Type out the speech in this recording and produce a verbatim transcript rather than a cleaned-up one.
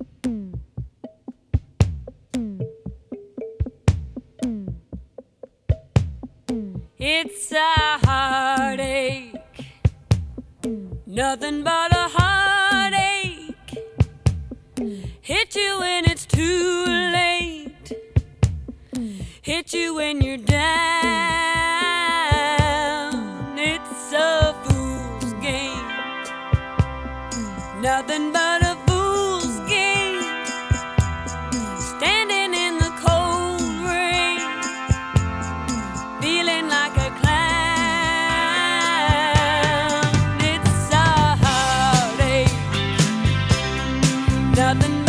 It's a heartache, nothing but a heartache. Hit you when it's too late, hit you when you're down. It's a fool's game, nothing but a fool's game. Standing in the cold rain, feeling like a clown. It's a heartache, nothing